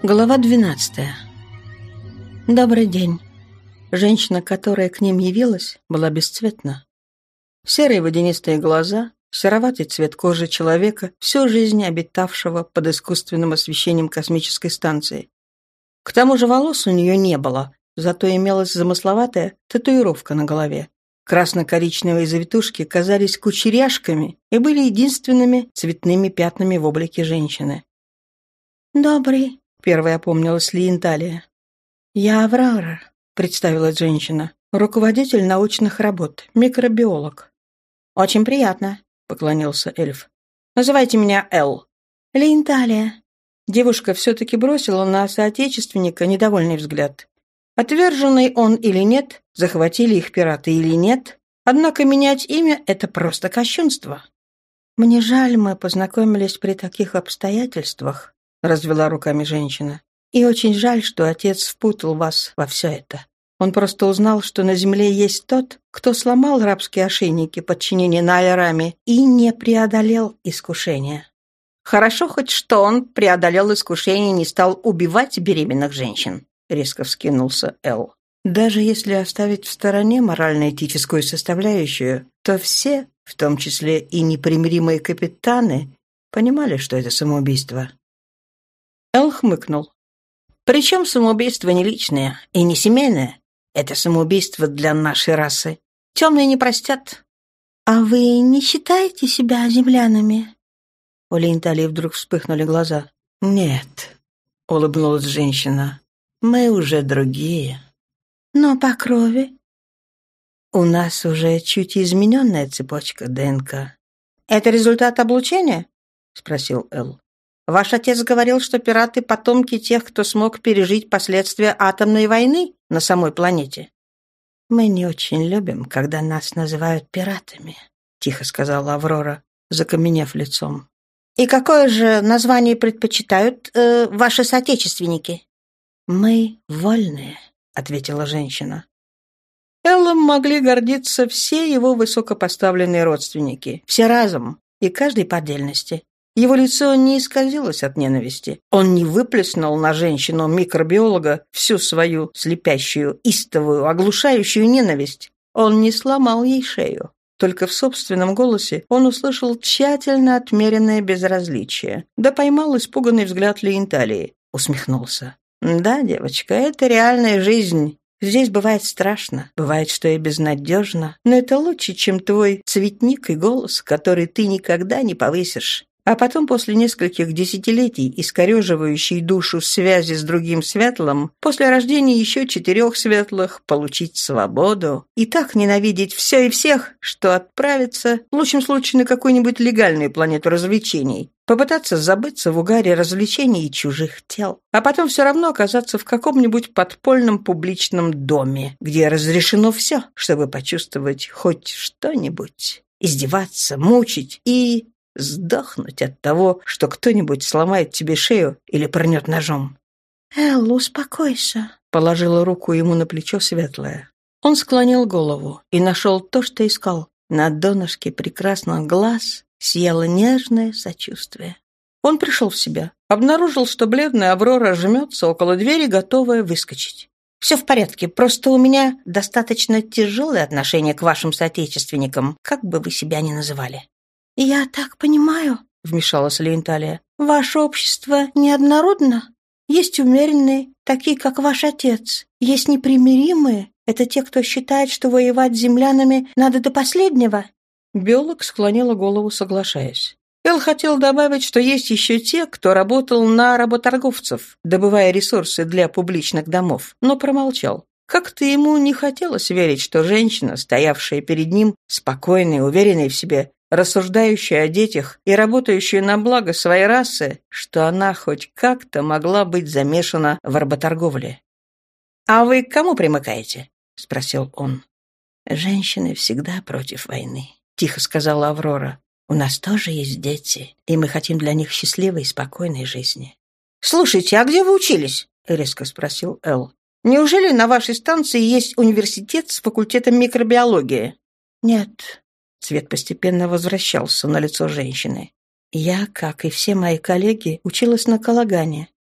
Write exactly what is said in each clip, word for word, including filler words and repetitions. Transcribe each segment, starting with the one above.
Глава двенадцатая. Добрый день. Женщина, которая к ним явилась, была бесцветна. Серые водянистые глаза, сероватый цвет кожи человека, всю жизнь обитавшего под искусственным освещением космической станции. К тому же волос у нее не было, зато имелась замысловатая татуировка на голове. Красно-коричневые завитушки казались кучеряшками и были единственными цветными пятнами в облике женщины. «Добрый», — первая опомнилась Лиенталия. «Я Аврора», — представилась женщина, руководитель научных работ, микробиолог. «Очень приятно», — поклонился эльф. «Называйте меня Эл». «Лиенталия». Девушка все-таки бросила на соотечественника недовольный взгляд. Отверженный он или нет, захватили их пираты или нет, однако менять имя — это просто кощунство. «Мне жаль, мы познакомились при таких обстоятельствах», — развела руками женщина. «И очень жаль, что отец впутал вас во все это. Он просто узнал, что на земле есть тот, кто сломал рабские ошейники подчинения Найраме и не преодолел искушения». «Хорошо хоть, что он преодолел искушение и не стал убивать беременных женщин», — резко вскинулся Эл. «Даже если оставить в стороне морально-этическую составляющую, то все, в том числе и непримиримые капитаны, понимали, что это самоубийство». Эл хмыкнул. «Причем самоубийство не личное и не семейное. Это самоубийство для нашей расы. Темные не простят». «А вы не считаете себя землянами?» У Лиенталии вдруг вспыхнули глаза. «Нет», — улыбнулась женщина, — «мы уже другие». «Но по крови?» «У нас уже чуть измененная цепочка ДНК». «Это результат облучения?» — спросил Эл. «Ваш отец говорил, что пираты — потомки тех, кто смог пережить последствия атомной войны на самой планете». «Мы не очень любим, когда нас называют пиратами», — тихо сказала Аврора, закаменев лицом. «И какое же название предпочитают э, ваши соотечественники?» «Мы вольные», — ответила женщина. Эллом могли гордиться все его высокопоставленные родственники, все разом, и каждый по отдельности. Его лицо не исказилось от ненависти. Он не выплеснул на женщину-микробиолога всю свою слепящую, истовую, оглушающую ненависть. Он не сломал ей шею. Только в собственном голосе он услышал тщательно отмеренное безразличие, да поймал испуганный взгляд Лиенталии. Усмехнулся. «Да, девочка, это реальная жизнь. Здесь бывает страшно, бывает, что и безнадежно, но это лучше, чем твой цветник и голос, который ты никогда не повысишь. А потом, после нескольких десятилетий, искореживающей душу связи с другим светлым, после рождения еще четырех светлых, получить свободу и так ненавидеть все и всех, что отправиться, в лучшем случае, на какую-нибудь легальную планету развлечений, попытаться забыться в угаре развлечений и чужих тел, а потом все равно оказаться в каком-нибудь подпольном публичном доме, где разрешено все, чтобы почувствовать хоть что-нибудь, издеваться, мучить и... сдохнуть от того, что кто-нибудь сломает тебе шею или пронет ножом. «Эл, успокойся», — положила руку ему на плечо светлая. Он склонил голову и нашел то, что искал. На донышке прекрасных глаз сияло нежное сочувствие. Он пришел в себя, обнаружил, что бледная Аврора жмется около двери, готовая выскочить. «Все в порядке, просто у меня достаточно тяжелое отношение к вашим соотечественникам, как бы вы себя ни называли». «Я так понимаю», — вмешалась Лиенталия, — «ваше общество неоднородно. Есть умеренные, такие, как ваш отец. Есть непримиримые. Это те, кто считает, что воевать с землянами надо до последнего». Биолог склонила голову, соглашаясь. Эл хотел добавить, что есть еще те, кто работал на работорговцев, добывая ресурсы для публичных домов, но промолчал. Как-то ему не хотелось верить, что женщина, стоявшая перед ним, спокойная и уверенная в себе, рассуждающая о детях и работающая на благо своей расы, что она хоть как-то могла быть замешана в работорговле. «А вы к кому примыкаете?» — спросил он. «Женщины всегда против войны», — тихо сказала Аврора. «У нас тоже есть дети, и мы хотим для них счастливой и спокойной жизни». «Слушайте, а где вы учились?» — резко спросил Эл. «Неужели на вашей станции есть университет с факультетом микробиологии?» «Нет». Цвет постепенно возвращался на лицо женщины. «Я, как и все мои коллеги, училась на Калагане».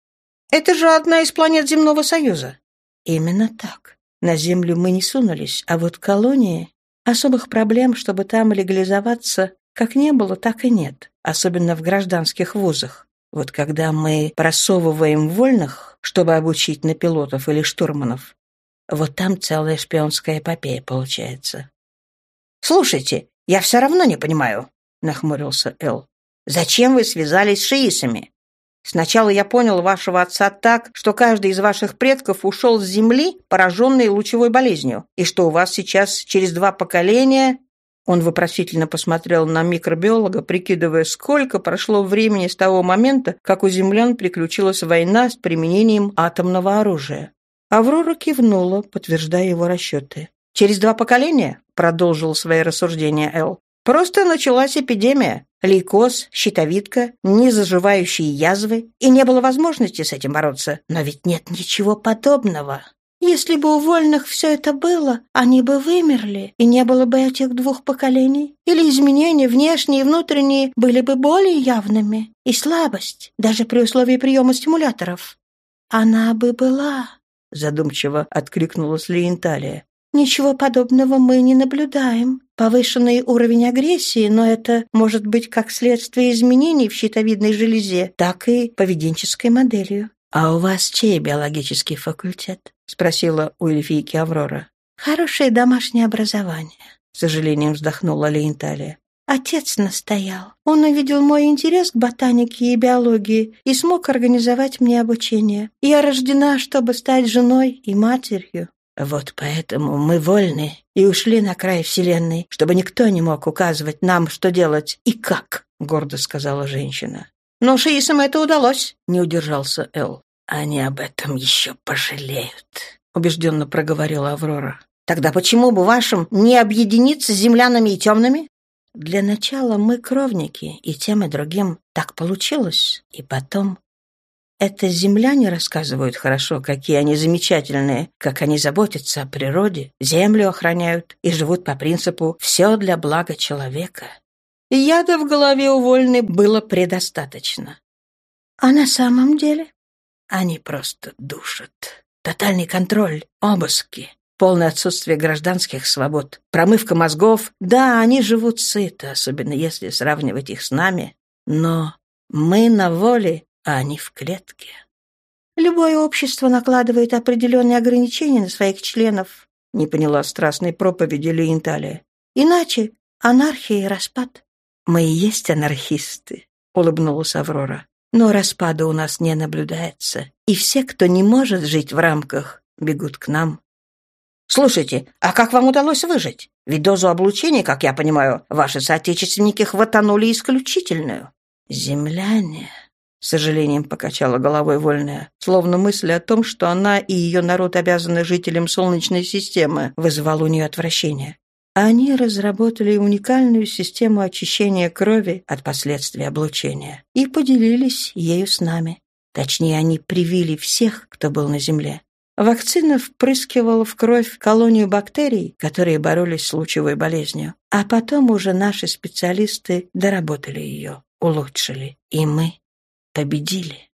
Это же одна из планет Земного Союза. Именно так. На Землю мы не сунулись, а вот колонии... Особых проблем, чтобы там легализоваться, как не было, так и нет, особенно в гражданских вузах. Вот когда мы просовываем вольных, чтобы обучить на пилотов или штурманов, вот там целая шпионская эпопея получается. «Слушайте, я все равно не понимаю», — нахмурился Эл. «Зачем вы связались с шиисами? Сначала я понял вашего отца так, что каждый из ваших предков ушел с Земли, пораженный лучевой болезнью, и что у вас сейчас через два поколения...» Он вопросительно посмотрел на микробиолога, прикидывая, сколько прошло времени с того момента, как у землян приключилась война с применением атомного оружия. Аврора кивнула, подтверждая его расчеты. «Через два поколения?» — продолжил свои рассуждения Эл. «Просто началась эпидемия. Лейкоз, щитовидка, незаживающие язвы, и не было возможности с этим бороться. Но ведь нет ничего подобного. Если бы у вольных все это было, они бы вымерли, и не было бы этих двух поколений. Или изменения внешние и внутренние были бы более явными, и слабость, даже при условии приема стимуляторов. Она бы была», — задумчиво откликнулась Леенталия. «Ничего подобного мы не наблюдаем. Повышенный уровень агрессии, но это может быть как следствие изменений в щитовидной железе, так и поведенческой моделью». «А у вас чей биологический факультет?» — спросила у эльфийки Аврора. «Хорошее домашнее образование», — с сожалением вздохнула Леенталия. «Отец настоял. Он увидел мой интерес к ботанике и биологии и смог организовать мне обучение. Я рождена, чтобы стать женой и матерью». «Вот поэтому мы вольны и ушли на край Вселенной, чтобы никто не мог указывать нам, что делать и как», — гордо сказала женщина. «Но шиисам это удалось», — не удержался Эл. «Они об этом еще пожалеют», — убежденно проговорила Аврора. «Тогда почему бы вашим не объединиться с землянами и темными?» «Для начала мы кровники, и тем и другим так получилось. И потом...» Это земляне рассказывают хорошо, какие они замечательные, как они заботятся о природе, землю охраняют и живут по принципу «все для блага человека». Яда в голове у вольной было предостаточно. А на самом деле они просто душат. Тотальный контроль, обыски, полное отсутствие гражданских свобод, промывка мозгов. Да, они живут сыто, особенно если сравнивать их с нами, но мы на воле, а они в клетке. Любое общество накладывает определенные ограничения на своих членов, не поняла страстной проповеди Леенталия. Иначе анархия и распад. Мы и есть анархисты, улыбнулась Аврора. Но распада у нас не наблюдается, и все, кто не может жить в рамках, бегут к нам. Слушайте, а как вам удалось выжить? Ведь дозу облучения, как я понимаю, ваши соотечественники хватанули исключительную. Земляне... С сожалением покачала головой вольная, словно мысль о том, что она и ее народ обязаны жителям Солнечной системы, вызывала у нее отвращение. Они разработали уникальную систему очищения крови от последствий облучения и поделились ею с нами. Точнее, они привили всех, кто был на Земле. Вакцина впрыскивала в кровь колонию бактерий, которые боролись с лучевой болезнью, а потом уже наши специалисты доработали ее, улучшили, и мы победили.